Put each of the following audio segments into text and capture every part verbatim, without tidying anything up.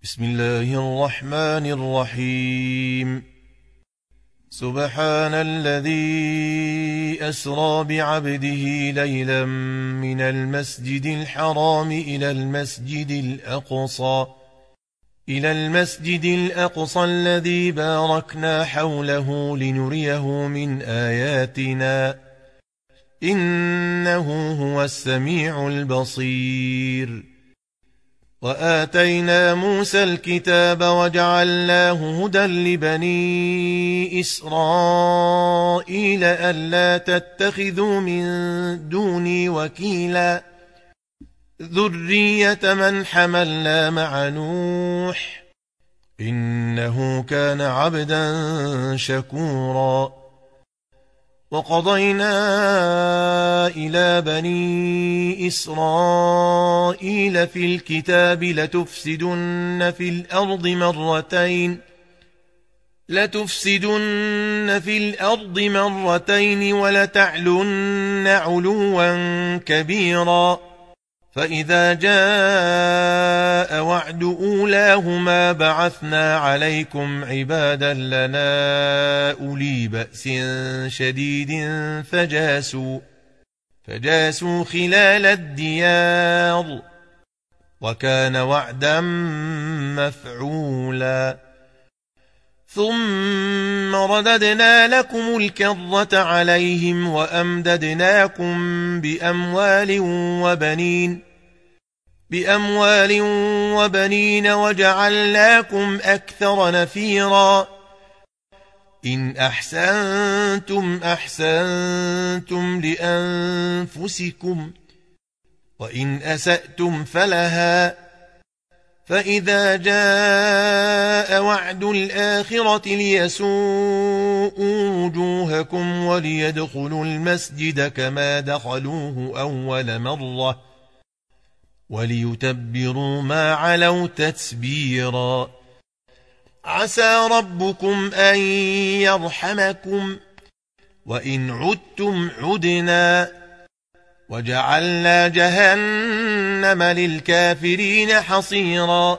بسم الله الرحمن الرحيم. سبحان الذي أسرى بعبده ليلا من المسجد الحرام إلى المسجد الأقصى إلى المسجد الأقصى الذي باركنا حوله لنريه من آياتنا إنه هو السميع البصير. وآتينا موسى الكتاب وجعلناه هدى لبني إسرائيل ألا تتخذوا من دوني وكيلا ذرية من حملنا مع نوح إنه كان عبدا شكورا. وقضينا إلى بني إسرائيل في الكتاب لتفسدن في الأرض مرتين لتفسدن في الأرض مرتين ولتعلن علوا كبيرا. فإذا جاء وعد أولاهما بعثنا عليكم عبادا لنا أولي بأس شديد فجاسوا فجاسوا خلال الديار وكان وعدا مفعولا. ثم رددنا لكم الكرة عليهم وأمددناكم بأموال وبنين بأموال وبنين وجعلناكم أكثر نفيرا. إن أحسنتم أحسنتم لأنفسكم وإن أسأتم فلها. فإذا جاء وعد الآخرة ليسوءوا وجوهكم وليدخلوا المسجد كما دخلوه أول مرة وليتبروا ما علوا تتبيرا. عسى ربكم أن يرحمكم وإن عدتم عدنا وجعلنا جهنم للكافرين حصيرا.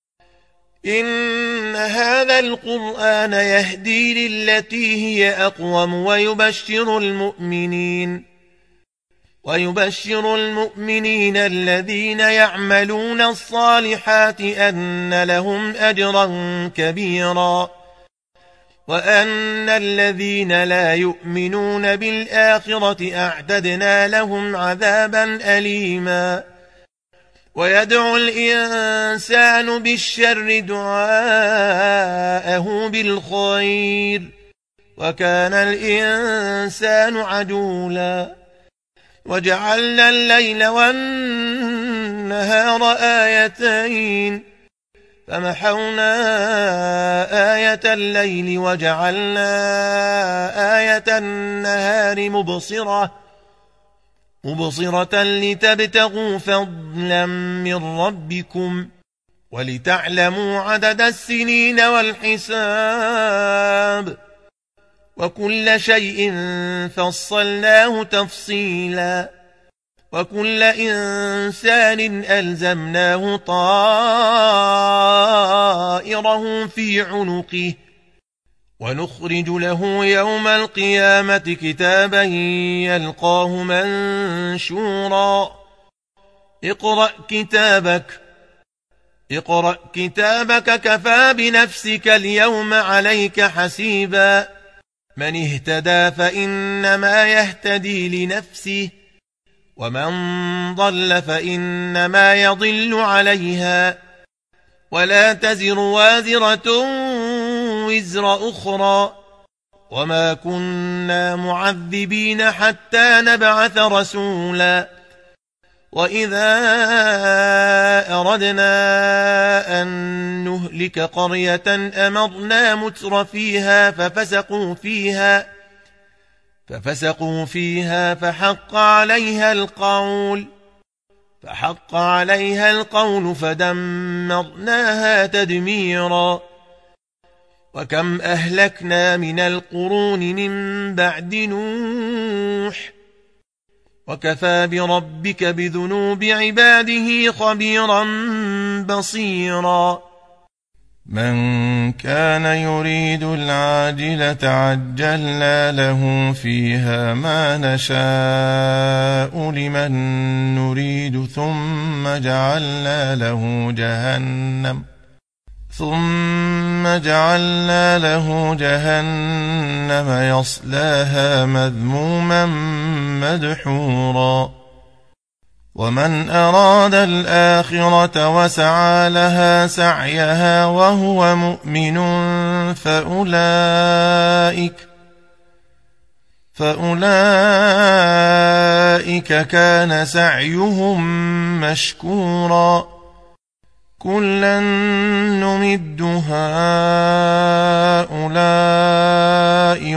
إن هذا القرآن يهدي للتي هي أقوم ويبشر المؤمنين ويبشر المؤمنين الذين يعملون الصالحات أن لهم أجرا كبيرا وأن الذين لا يؤمنون بالآخرة أعتدنا لهم عذابا أليما. ويدعو الإنسان بالشر دعاءه بالخير وكان الإنسان عجولا. وجعلنا الليل والنهار آيتين فمحونا آية الليل وجعلنا آية النهار مبصرة مبصرة لتبتغوا فضلا من ربكم ولتعلموا عدد السنين والحساب وكل شيء فصلناه تفصيلا. وكل إنسان ألزمناه طائره في عنقه ونخرج له يوم القيامة كتابا يلقاه منشورا. اقرأ كتابك اقرأ كتابك كفى بنفسك اليوم عليك حسيبا. من اهتدى فإنما يهتدي لنفسه ومن ضل فإنما يضل عليها ولا تزر وازرة وزر أخرى وما كنا معذبين حتى نبعث رسولا. وإذا أردنا أن نهلك قرية أمرنا متر فيها ففسقوا فيها ففسقوا فيها فحق عليها القول فحق عليها القول فدمرناها تدميرا. وكم أهلكنا من القرون من بعد نوح وكفى بربك بذنوب عباده خبيرا بصيرا. من كان يريد العاجلة عجلنا له فيها ما نشاء لمن نريد ثم جعلنا له جهنم ثم جعلنا له جهنم يصلاها مذموما مدحورا ومن أراد الآخرة وسعى لها سعيها وهو مؤمن فأولئك فأولئك كان سعيهم مشكورا كلا نمد هؤلاء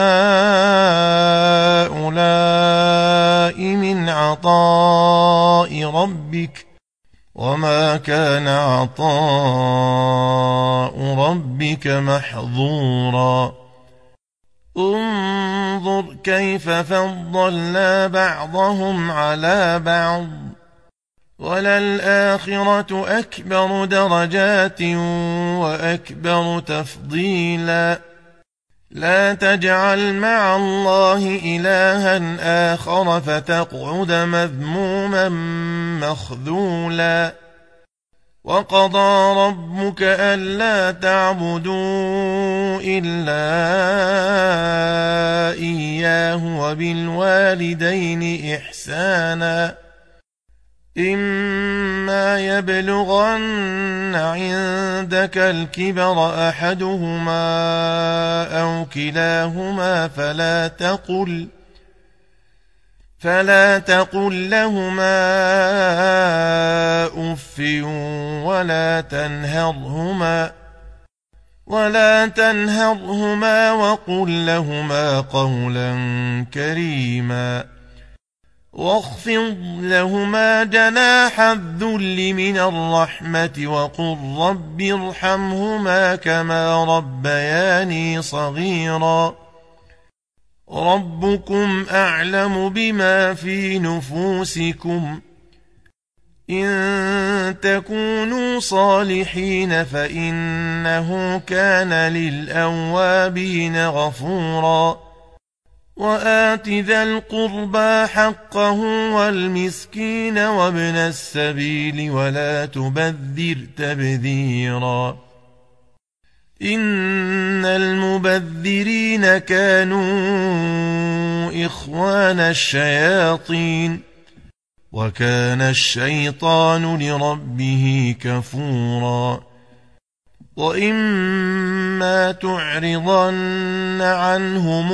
وهؤلاء من عطاء ربك وما كان عطاء ربك محظورا انظر كيف فضلنا بعضهم على بعض وللآخرة أكبر درجات وأكبر تفضيلا لا تجعل مع الله إلها آخر فتقعد مذموما مخذولا وقضى ربك ألا تعبدوا إلا إياه وبالوالدين إحسانا إما يبلغن عندك الكبر أحدهما أو كلاهما فلا تقل فلا تقل لهما أف ولا تنهرهما ولا تنهرهما وقل لهما قولا كريما واخفض لهما جناح الذل من الرحمة وقل رب ارحمهما كما ربياني صغيرا ربكم أعلم بما في نفوسكم إن تكونوا صالحين فإنه كان للأوابين غفورا وآت ذا القربى حقه والمسكين وابن السبيل ولا تبذر تبذيرا إن المبذرين كانوا إخوان الشياطين وكان الشيطان لربه كفورا وإما تعرضن عنهم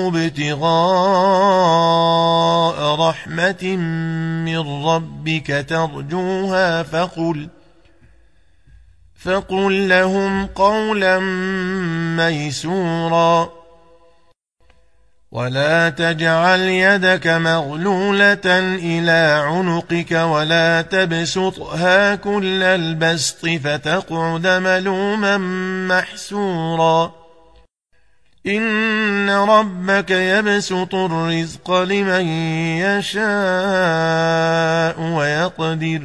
ابتغاء رحمة من ربك ترجوها فقل فقل لهم قولا ميسورا ولا تجعل يدك مغلولة إلى عنقك ولا تبسطها كل البسط فتقعد ملوما محسورا إن ربك يبسط الرزق لمن يشاء ويقدر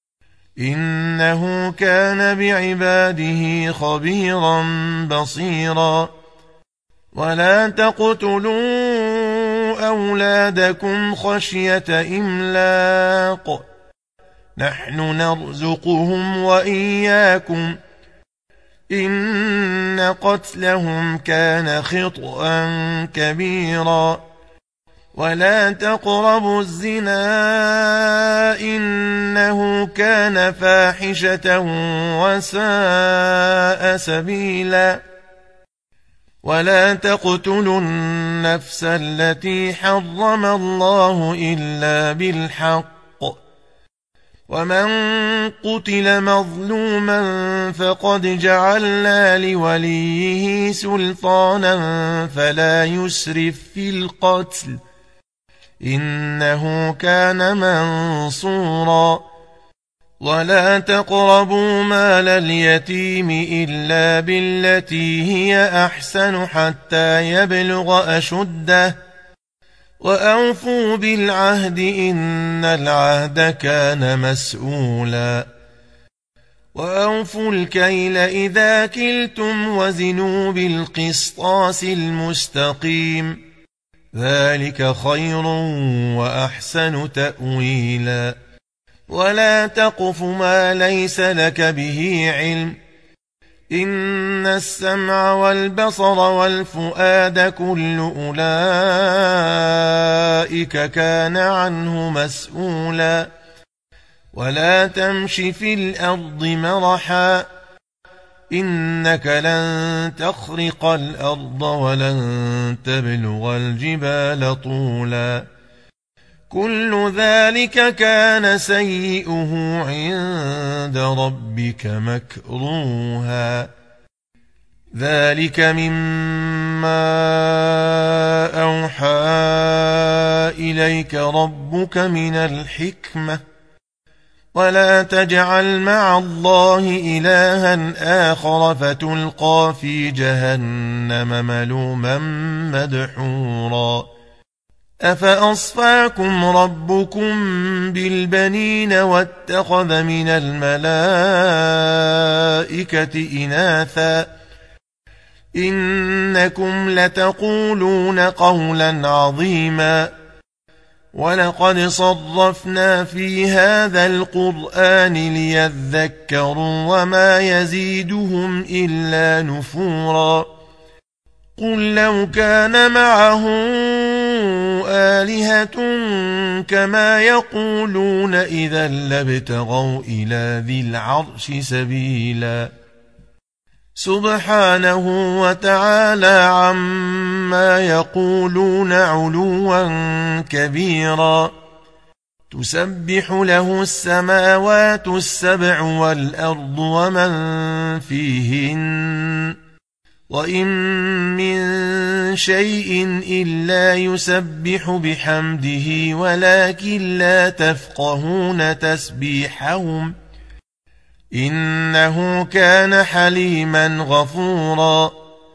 إنه كان بعباده خبيرا بصيرا ولا تقتلوا أولادكم خشية إملاق نحن نرزقهم وإياكم إن قتلهم كان خطأ كبيرا ولا تقربوا الزنا إنه كان فاحشة وساء سبيلا ولا تقتلوا النفس التي حرم الله إلا بالحق ومن قتل مظلوما فقد جعلنا لوليه سلطانا فلا يسرف في القتل إنه كان منصورا ولا تقربوا مال اليتيم إلا بالتي هي أحسن حتى يبلغ أشده وأوفوا بالعهد إن العهد كان مسؤولا وأوفوا الكيل إذا كلتم وزنوا بالقسطاس المستقيم ذلك خير وأحسن تأويلا ولا تقف ما ليس لك به علم إن السمع والبصر والفؤاد كل أولئك كان عنه مسؤولا ولا تمش في الأرض مرحا إنك لن تخرق الأرض ولن تبلغ الجبال طولا كل ذلك كان سيئه عند ربك مكروها ذلك مما أوحى إليك ربك من الحكمة ولا تجعل مع الله إلها آخر فتلقى في جهنم ملوما مدحورا أفأصفاكم ربكم بالبنين واتخذ من الملائكة إناثا إنكم لتقولون قولا عظيما ولقد صرفنا في هذا القرآن ليذكروا وما يزيدهم إلا نفورا قل لو كان معه آلهة كما يقولون إذا لابتغوا إلى ذي العرش سبيلا سبحانه وتعالى عما يقولون علوا كبيرا تسبح له السماوات السبع والأرض ومن فيهن وإن من شيء إلا يسبح بحمده ولكن لا تفقهون تسبيحهم إنه كان حليما غفورا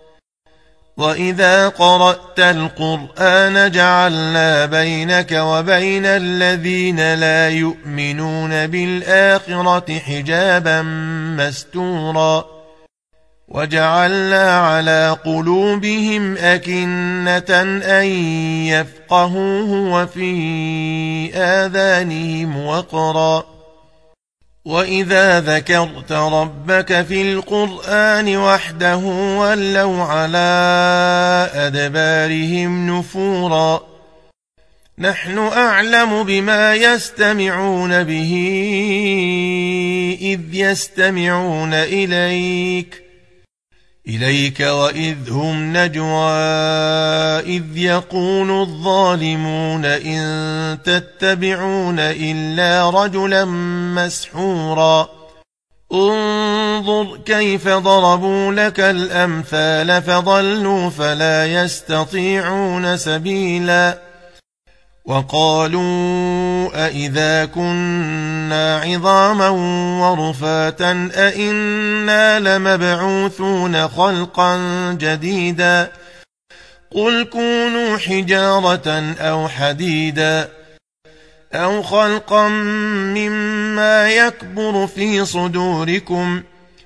وإذا قرأت القرآن جعلنا بينك وبين الذين لا يؤمنون بالآخرة حجابا مستورا وجعلنا على قلوبهم أكنة أن يفقهوه وفي آذانهم وقرا وإذا ذكرت ربك في القرآن وحده ولوا على أدبارهم نفورا نحن أعلم بما يستمعون به إذ يستمعون إليك إليك وإذ هم نجوى إذ يقول الظالمون إن تتبعون إلا رجلا مسحورا انظر كيف ضربوا لك الأمثال فضلوا فلا يستطيعون سبيلا وقالوا أئذا كنا عظاما ورفاتا أئنا لمبعوثون خلقا جديدا قل كونوا حجارة أو حديدا أو خلقا مما يكبر في صدوركم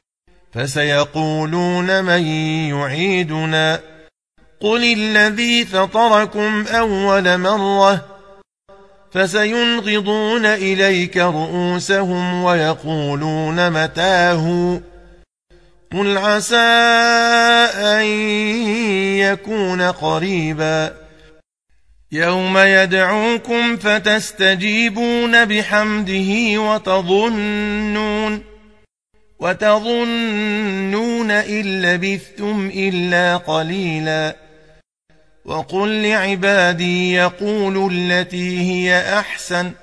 فسيقولون من يعيدنا قل الذي فطركم أول مرة فسينغضون إليك رؤوسهم ويقولون متاه قل عسى أن يكون قريبا يوم يدعوكم فتستجيبون بحمده وتظنون وتظنون إن لبثتم إلا قليلا وقل لعبادي يقولوا التي هي أحسن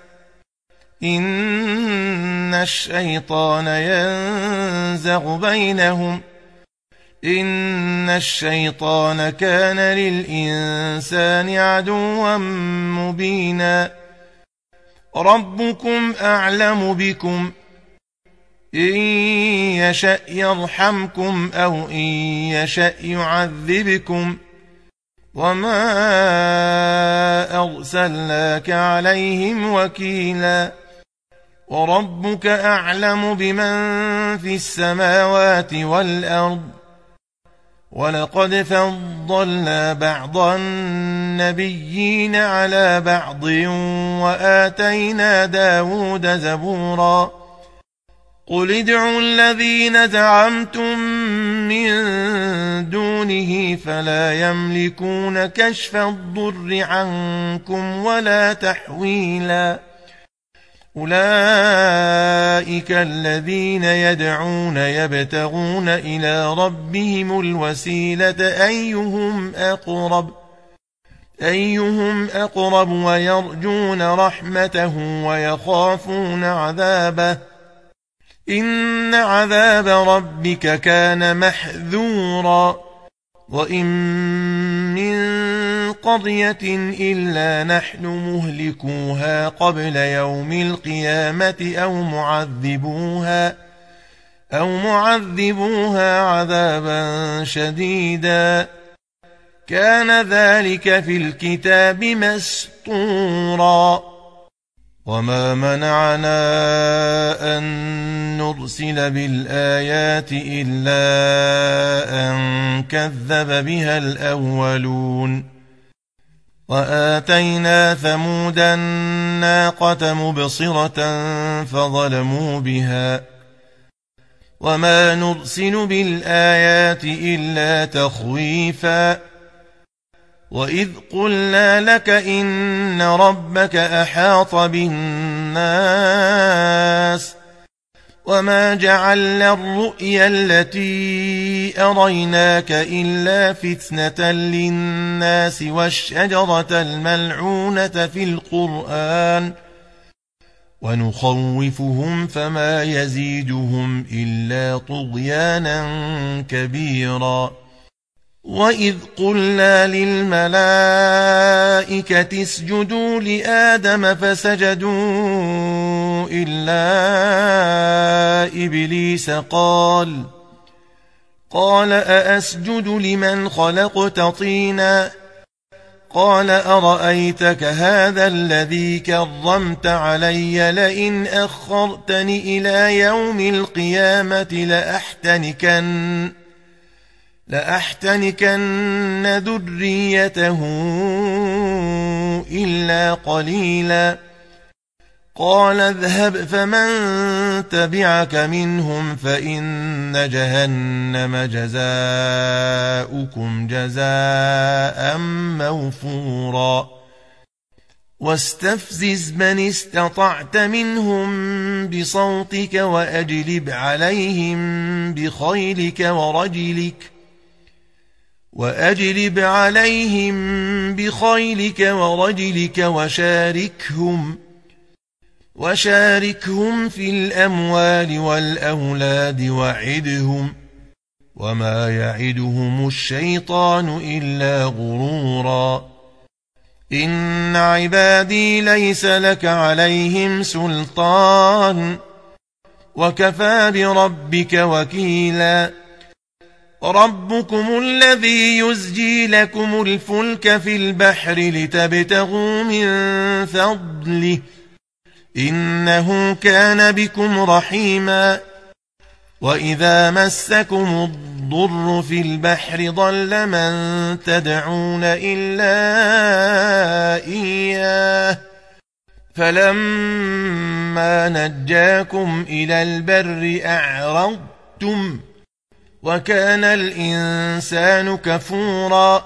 إن الشيطان ينزغ بينهم إن الشيطان كان للإنسان عدوا مبينا ربكم أعلم بكم إن يشأ يرحمكم أو إن يشأ يعذبكم وما أرسلناك عليهم وكيلا وربك أعلم بمن في السماوات والأرض ولقد فضلنا بعض النبيين على بعض وآتينا داود زبورا قل ادعوا الذين زعمتم من دونه فلا يملكون كشف الضر عنكم ولا تحويلا أولئك الذين يدعون يبتغون إلى ربهم الوسيلة أيهم أقرب أيهم أقرب ويرجون رحمته ويخافون عذابه إن عذاب ربك كان محذورا وإن من قرية إلا نحن مهلكوها قبل يوم القيامة أو معذبوها أو معذبوها عذابا شديدا كان ذلك في الكتاب مسطورا وما منعنا أن نرسل بالآيات إلا أن كذب بها الأولون وآتينا ثمود الناقة مبصرة فظلموا بها وما نرسل بالآيات إلا تخويفا وإذ قلنا لك إن ربك أحاط بالناس وما جعلنا الرؤيا التي أريناك إلا فتنة للناس والشجرة الملعونة في القرآن ونخوفهم فما يزيدهم إلا طغيانا كبيرا وإذ قلنا للملائكة اسجدوا لآدم فسجدوا إلا إبليس قال قال أأسجد لمن خلقت طينا قال أرأيتك هذا الذي كرمت علي لئن أخرتني إلى يوم القيامة لأحتنكن لأحتنكن ذريته إلا قليلا قال اذهب فمن تبعك منهم فإن جهنم جزاؤكم جزاء موفورا واستفزز من استطعت منهم بصوتك وأجلب عليهم بخيلك ورجلك وأجلب عليهم بخيلك ورجلك وشاركهم وشاركهم في الأموال والأولاد وعدهم وما يعدهم الشيطان إلا غرورا إن عبادي ليس لك عليهم سلطان وكفى بربك وكيلا ربكم الذي يزجي لكم الفلك في البحر لتبتغوا من فضله إنه كان بكم رحيما وإذا مسكم الضر في البحر ضل من تدعون إلا إياه فلما نجاكم إلى البر أعرضتم وكان الإنسان كفورا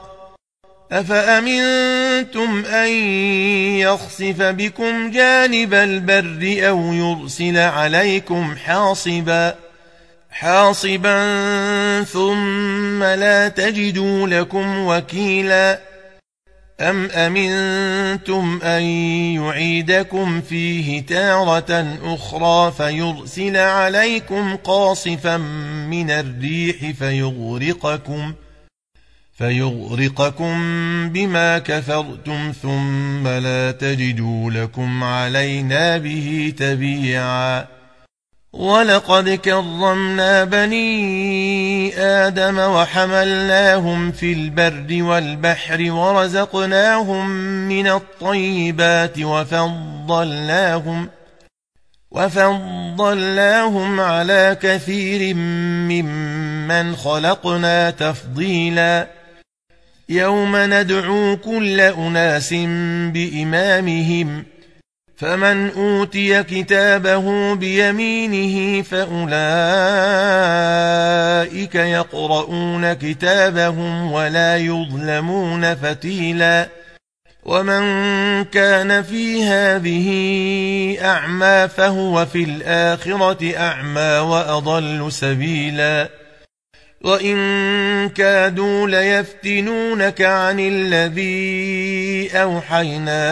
أفأمنتم أن يخسف بكم جانب البر أو يرسل عليكم حاصبا حاصبا ثم لا تجدوا لكم وكيلا أم أمنتم أن يعيدكم فيه تارة أخرى فيرسل عليكم قاصفا من الريح فيغرقكم فيغرقكم بما كفرتم ثم لا تجدوا لكم علينا به تبيعا ولقد كرمنا بني آدم وحملناهم في البر والبحر ورزقناهم من الطيبات وفضلناهم وفضلناهم على كثير ممن خلقنا تفضيلا يوم ندعو كل أناس بإمامهم فمن أوتي كتابه بيمينه فأولئك يقرؤون كتابهم ولا يظلمون فتيلا ومن كان في هذه أعمى فهو في الآخرة أعمى وأضل سبيلا وإن كادوا ليفتنونك عن الذي أوحينا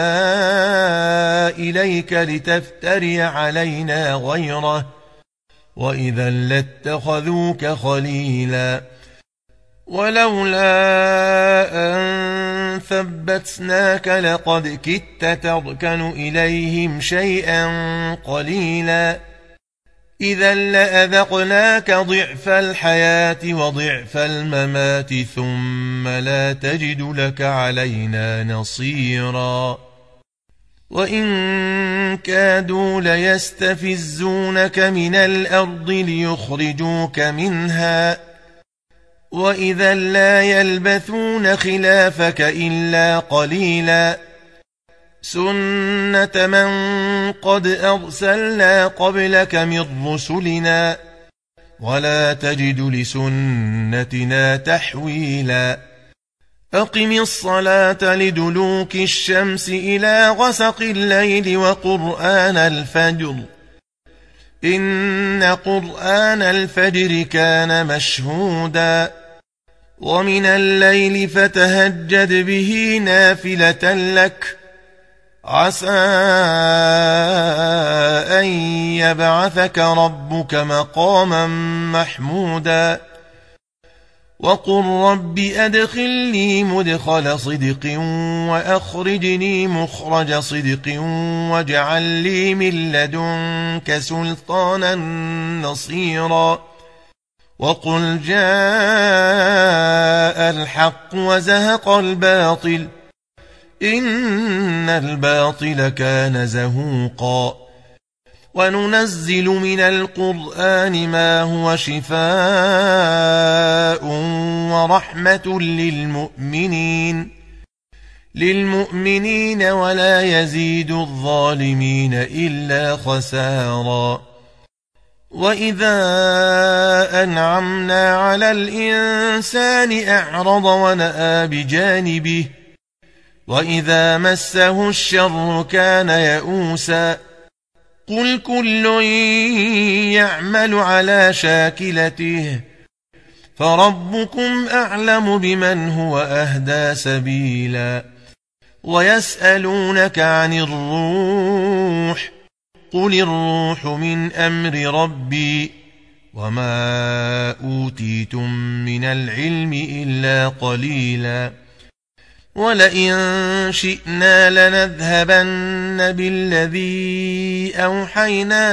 إليك لتفتري علينا غيره وإذا لاتخذوك خليلا ولولا أن ثبتناك لقد كدت تركن إليهم شيئا قليلا إذا لأذقناك ضعف الحياة وضعف الممات ثم لا تجد لك علينا نصيرا وإن كادوا ليستفزونك من الأرض ليخرجوك منها وإذا لا يلبثون خلافك إلا قليلا سنة من قد أرسلنا قبلك من رسلنا ولا تجد لسنتنا تحويلا أقم الصلاة لدلوك الشمس إلى غسق الليل وقرآن الفجر إن قرآن الفجر كان مشهودا ومن الليل فتهجد به نافلة لك عسى أن يبعثك ربك مقاما محمودا وقل رب أدخلني مدخل صدق وأخرجني مخرج صدق واجعل لي من لدنك سلطانا نصيرا وقل جاء الحق وزهق الباطل إن الباطل كان زهوقا وننزل من القرآن ما هو شفاء ورحمة للمؤمنين للمؤمنين ولا يزيد الظالمين إلا خسارا وإذا أنعمنا على الإنسان أعرض ونأى بجانبه وإذا مسه الشر كان يئوسا قل كل يعمل على شاكلته فربكم أعلم بمن هو أهدى سبيلا ويسألونك عن الروح قل الروح من أمر ربي وما أوتيتم من العلم إلا قليلا ولئن شئنا لنذهبن بالذي أوحينا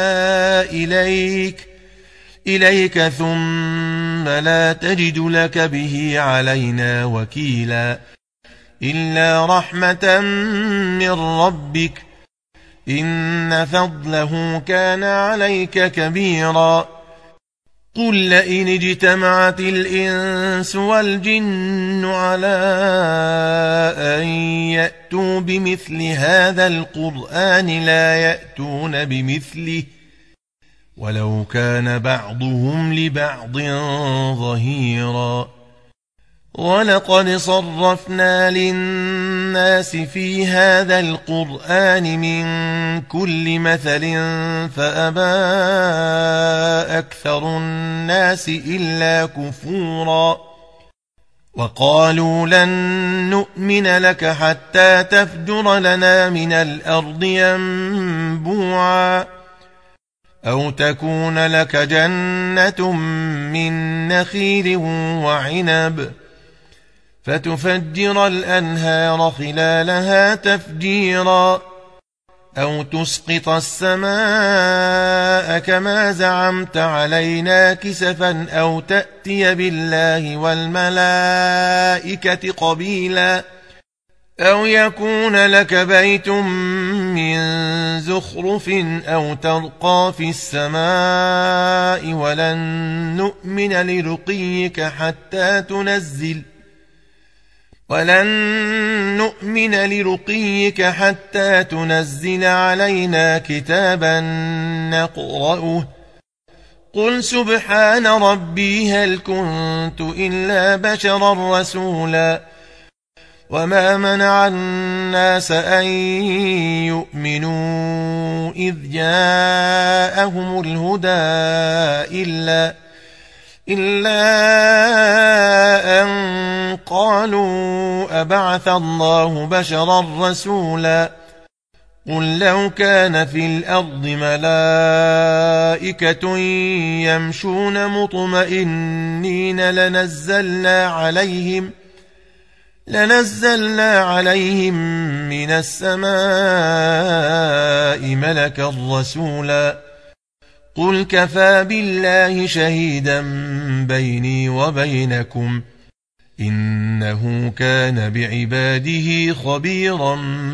إليك إليك ثم لا تجد لك به علينا وكيلا إلا رحمة من ربك إن فضله كان عليك كبيرا قل لئن اجتمعت الإنس والجن على أن يأتوا بمثل هذا القرآن لا يأتون بمثله ولو كان بعضهم لبعض ظهيرا ولقد صرفنا للناس في هذا القرآن من كل مثل فأبى أكثر الناس إلا كفورا وقالوا لن نؤمن لك حتى تفجر لنا من الأرض ينبوعا أو تكون لك جنة من نخيل وعنب فتفجر الأنهار خلالها تفجيرا أو تسقط السماء كما زعمت علينا كسفا أو تأتي بالله والملائكة قبيلا أو يكون لك بيت من زخرف أو ترقى في السماء ولن نؤمن لرقيك حتى تنزل ولن نؤمن لرقيك حتى تنزل علينا كتابا نقرأه قل سبحان ربي هل كنت إلا بشرا رسولا وما منع الناس أن يؤمنوا إذ جاءهم الهدى إلا, إلا أن قالوا أبعث الله بشرا رسولا قل لو كان في الأرض ملائكة يمشون مطمئنين لنزلنا عليهم لنزلنا عليهم من السماء ملكا رسولا قل كفى بالله شهيدا بيني وبينكم إنه كان بعباده خبيرا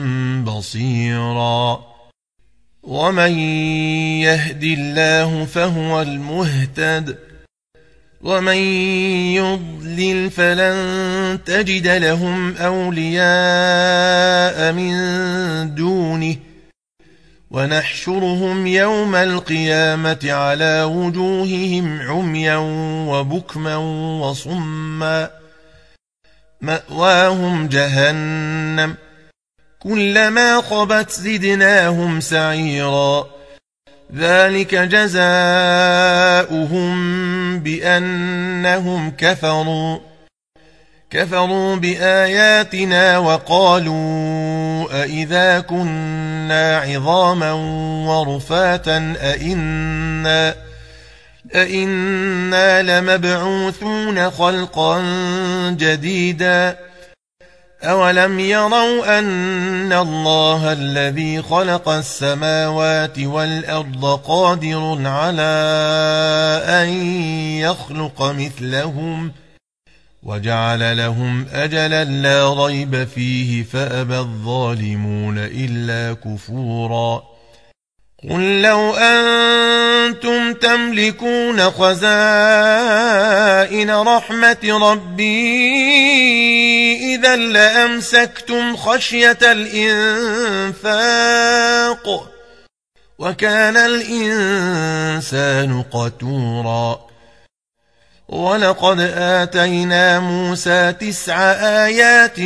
بصيرا ومن يهد الله فهو المهتد ومن يضلل فلن تجد لهم أولياء من دونه ونحشرهم يوم القيامة على وجوههم عميا وبكما وصما مأواهم جهنم كلما خبت زدناهم سعيرا ذلك جزاؤهم بأنهم كفروا كفروا بآياتنا وقالوا أئذا كنا عظاما ورفاتا أئنا, أئنا لمبعوثون خلقا جديدا أولم يروا أن الله الذي خلق السماوات والأرض قادر على أن يخلق مثلهم وجعل لهم أجلا لا ريب فيه فأبى الظالمون إلا كفورا قل لو أنتم تملكون خزائن رحمة ربي إذا لأمسكتم خشية الإنفاق وكان الإنسان قتورا ولقد آتينا موسى تسع آيات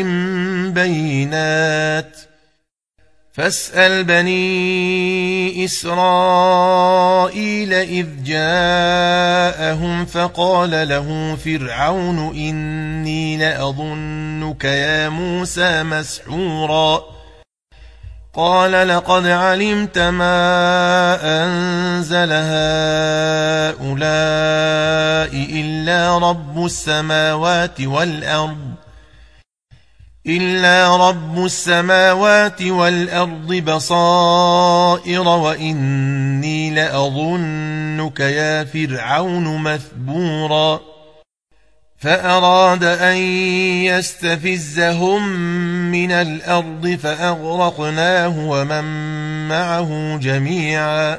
بينات فاسأل بني إسرائيل إذ جاءهم فقال له فرعون إني لأظنك يا موسى مسحورا قال لقد علمت ما أنزل هؤلاء إلا رب السماوات والأرض إلا رب السماوات والأرض بصائر وإني لأظنك يا فرعون مثبورا فأراد أن يستفزهم من الأرض فأغرقناه ومن معه جميعا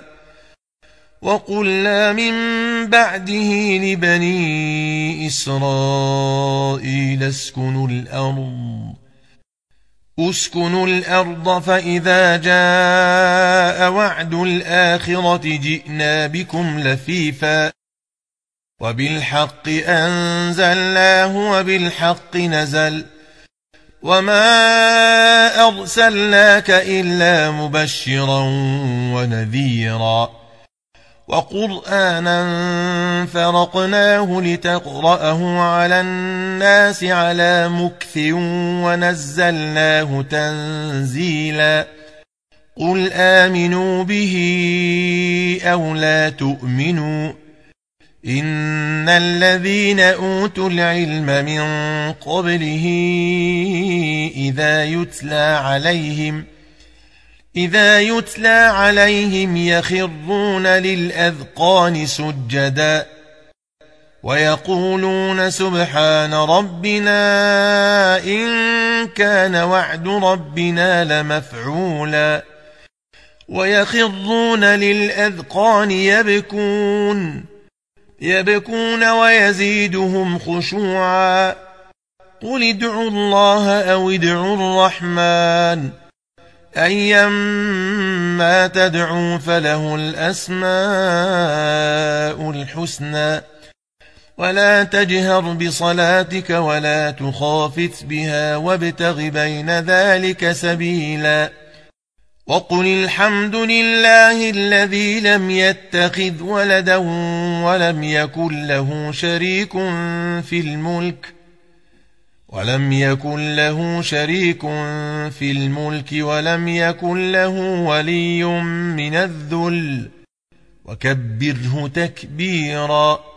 وقلنا من بعده لبني إسرائيل اسكنوا الأرض اسكنوا الأرض فإذا جاء وعد الآخرة جئنا بكم لفيفا وبالحق أنزلناه وبالحق نزل وما أرسلناك إلا مبشرا ونذيرا وقرآنا فرقناه لتقرأه على الناس على مكث ونزلناه تنزيلا قل آمنوا به أو لا تؤمنوا إن الذين أوتوا العلم من قبله إذا يتلى عليهم إذا يتلى عليهم يخرون للأذقان سجدا ويقولون سبحان ربنا إن كان وعد ربنا لمفعولا ويخرون للأذقان يبكون يبكون ويزيدهم خشوعا قل ادعوا الله أو ادعوا الرحمن أيما تدعوا فله الأسماء الحسنى ولا تجهر بصلاتك ولا تخافت بها وابتغ بين ذلك سبيلا وقل الحمد لله الذي لم يتخذ ولدا ولم يكن له شريك في الملك ولم يكن له شريك في الملك ولم يكن له ولي من الذل وكبره تكبيرا.